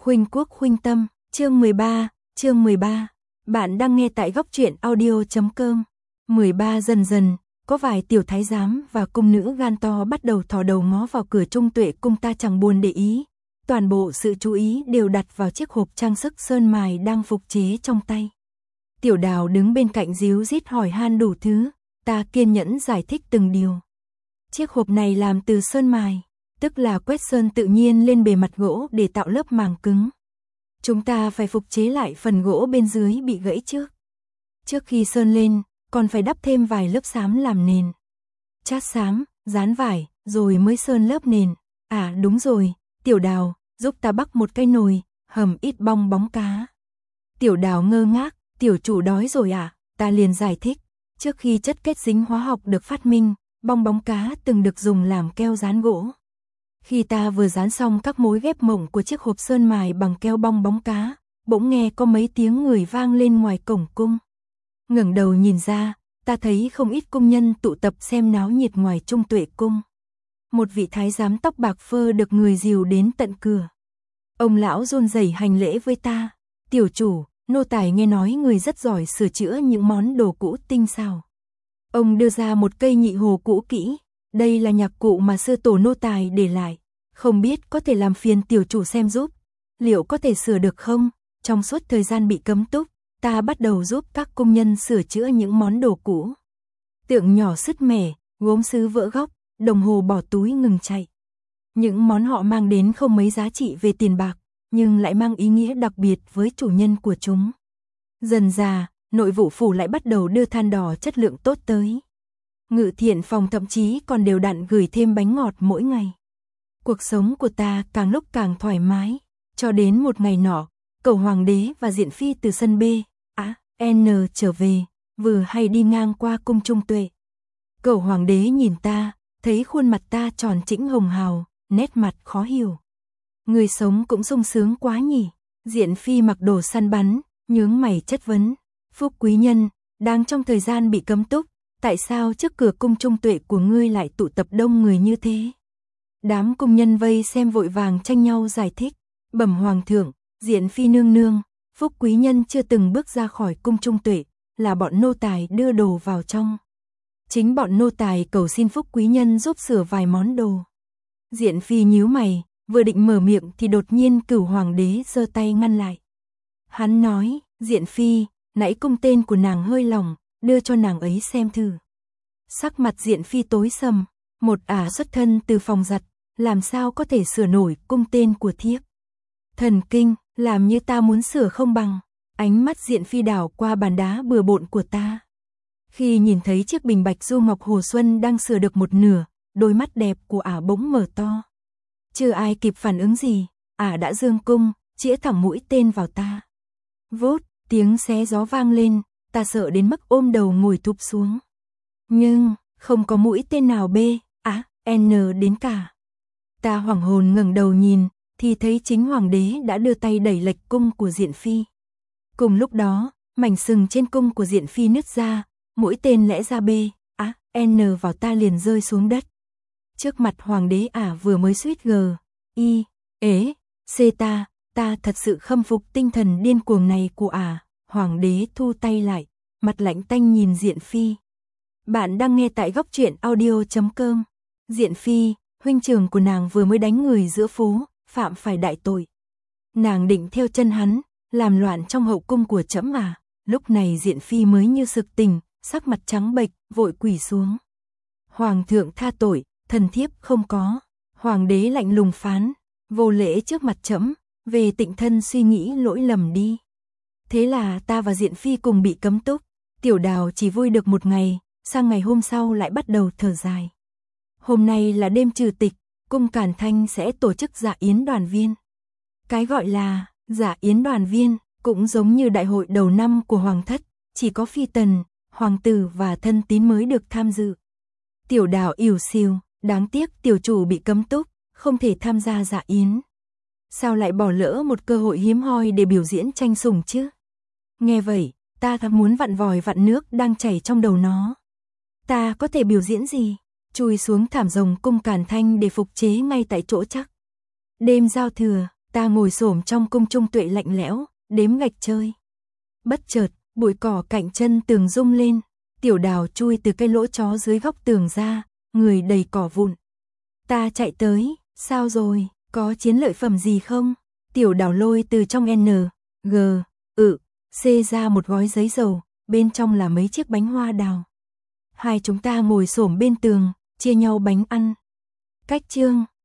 Khuynh Quốc khuynh tâm, chương 13. Bạn đang nghe tại góc truyện audio.com. 13 dần dần, có vài tiểu thái giám và cung nữ gan to bắt đầu thò đầu ngó vào cửa Trung Tuệ cung, ta chẳng buồn để ý. Toàn bộ sự chú ý đều đặt vào chiếc hộp trang sức sơn mài đang phục chế trong tay. Tiểu Đào đứng bên cạnh díu dít hỏi han đủ thứ, ta kiên nhẫn giải thích từng điều. Chiếc hộp này làm từ sơn mài, tức là quét sơn tự nhiên lên bề mặt gỗ để tạo lớp màng cứng. Chúng ta phải phục chế lại phần gỗ bên dưới bị gãy trước. Trước khi sơn lên, còn phải đắp thêm vài lớp xám làm nền. Chát xám, dán vải, rồi mới sơn lớp nền. À đúng rồi, Tiểu Đào, giúp ta bắc một cái nồi, hầm ít bong bóng cá. Tiểu Đào ngơ ngác, tiểu chủ đói rồi à? Ta liền giải thích, trước khi chất kết dính hóa học được phát minh, bong bóng cá từng được dùng làm keo dán gỗ. Khi ta vừa dán xong các mối ghép mỏng của chiếc hộp sơn mài bằng keo bong bóng cá, bỗng nghe có mấy tiếng người vang lên ngoài cổng cung. Ngẩng đầu nhìn ra, ta thấy không ít công nhân tụ tập xem náo nhiệt ngoài Trung Tuệ cung. Một vị thái giám tóc bạc phơ được người dìu đến tận cửa. Ông lão run rẩy hành lễ với ta. Tiểu chủ, nô tài nghe nói người rất giỏi sửa chữa những món đồ cũ tinh xảo. Ông đưa ra một cây nhị hồ cũ kỹ. Đây là nhạc cụ mà sư tổ nô tài để lại. Không biết có thể làm phiền tiểu chủ xem giúp. Liệu có thể sửa được không? Trong suốt thời gian bị cấm túc, ta bắt đầu giúp các công nhân sửa chữa những món đồ cũ. Tượng nhỏ sứt mẻ, gốm sứ vỡ góc, đồng hồ bỏ túi ngừng chạy. Những món họ mang đến không mấy giá trị về tiền bạc, nhưng lại mang ý nghĩa đặc biệt với chủ nhân của chúng. Dần dà, nội vụ phủ lại bắt đầu đưa than đỏ chất lượng tốt tới. Ngự thiện phòng thậm chí còn đều đặn gửi thêm bánh ngọt mỗi ngày. Cuộc sống của ta càng lúc càng thoải mái, cho đến một ngày nọ, cẩu hoàng đế và Diện Phi từ sân B, N trở về, vừa hay đi ngang qua cung Trung Tuệ. Cẩu hoàng đế nhìn ta, thấy khuôn mặt ta tròn trĩnh hồng hào, nét mặt khó hiểu. Người sống cũng sung sướng quá nhỉ. Diện Phi mặc đồ săn bắn, nhướng mày chất vấn. Phúc quý nhân, đang trong thời gian bị cấm túc, tại sao trước cửa cung Trung Tuệ của ngươi lại tụ tập đông người như thế? Đám công nhân vây xem vội vàng tranh nhau giải thích. Bẩm hoàng thượng, Diện Phi nương nương, Phúc quý nhân chưa từng bước ra khỏi cung Trung Tuệ, là bọn nô tài đưa đồ vào trong. Chính bọn nô tài cầu xin Phúc quý nhân giúp sửa vài món đồ. Diện Phi nhíu mày, vừa định mở miệng thì đột nhiên Cửu hoàng đế giơ tay ngăn lại. Hắn nói, Diện Phi, nãy cung tên của nàng hơi lỏng, đưa cho nàng ấy xem thử. Sắc mặt Diện Phi tối sầm, một ả xuất thân từ phòng giặt, làm sao có thể sửa nổi cung tên của thiếp. Thần kinh, làm như ta muốn sửa không bằng. Ánh mắt Diện Phi đảo qua bàn đá bừa bộn của ta. Khi nhìn thấy chiếc bình bạch du ngọc hồ xuân đang sửa được một nửa, đôi mắt đẹp của ả bỗng mở to. Chưa ai kịp phản ứng gì, ả đã giương cung, chĩa thẳng mũi tên vào ta. Vốt, tiếng xé gió vang lên, ta sợ đến mức ôm đầu ngồi thụp xuống. Nhưng, không có mũi tên nào B, N đến cả. Ta hoảng hồn ngẩng đầu nhìn, thì thấy chính hoàng đế đã đưa tay đẩy lệch cung của Diện Phi. Cùng lúc đó, mảnh sừng trên cung của Diện Phi nứt ra, mũi tên lẽ ra B, N vào ta liền rơi xuống đất. Trước mặt hoàng đế ả vừa mới suýt G, I, ế, C ta thật sự khâm phục tinh thần điên cuồng này của ả. Hoàng đế thu tay lại, mặt lạnh tanh nhìn Diện Phi. Bạn đang nghe tại góc truyện audio.com. Diện Phi, huynh trưởng của nàng vừa mới đánh người giữa phố, phạm phải đại tội. Nàng định theo chân hắn, làm loạn trong hậu cung của trẫm à. Lúc này Diện Phi mới như sực tỉnh, sắc mặt trắng bệch, vội quỳ xuống. Hoàng thượng tha tội, thần thiếp không có. Hoàng đế lạnh lùng phán, vô lễ trước mặt trẫm, về tịnh thân suy nghĩ lỗi lầm đi. Thế là ta và Diện Phi cùng bị cấm túc. Tiểu Đào chỉ vui được một ngày, sang ngày hôm sau lại bắt đầu thở dài. Hôm nay là đêm trừ tịch, cung Càn Thanh sẽ tổ chức dạ yến đoàn viên. Cái gọi là dạ yến đoàn viên cũng giống như đại hội đầu năm của hoàng thất, chỉ có phi tần, hoàng tử và thân tín mới được tham dự. Tiểu Đào ỉu xìu, đáng tiếc tiểu chủ bị cấm túc, không thể tham gia dạ yến. Sao lại bỏ lỡ một cơ hội hiếm hoi để biểu diễn tranh sủng chứ? Nghe vậy, ta thật muốn vặn vòi vặn nước đang chảy trong đầu nó. Ta có thể biểu diễn gì? Chui xuống thảm rồng cung Càn Thanh để phục chế ngay tại chỗ chắc. Đêm giao thừa, Ta ngồi xổm trong cung trung tuệ lạnh lẽo, đếm gạch chơi. Bất chợt, bụi cỏ cạnh chân tường rung lên, Tiểu Đào chui từ cái lỗ chó dưới góc tường ra, người đầy cỏ vụn. Ta chạy tới, sao rồi, có chiến lợi phẩm gì không? Tiểu Đào lôi từ trong N, G, C ra một gói giấy dầu, bên trong là mấy chiếc bánh hoa đào. Hai chúng ta ngồi xổm bên tường, chia nhau bánh ăn. Cách chương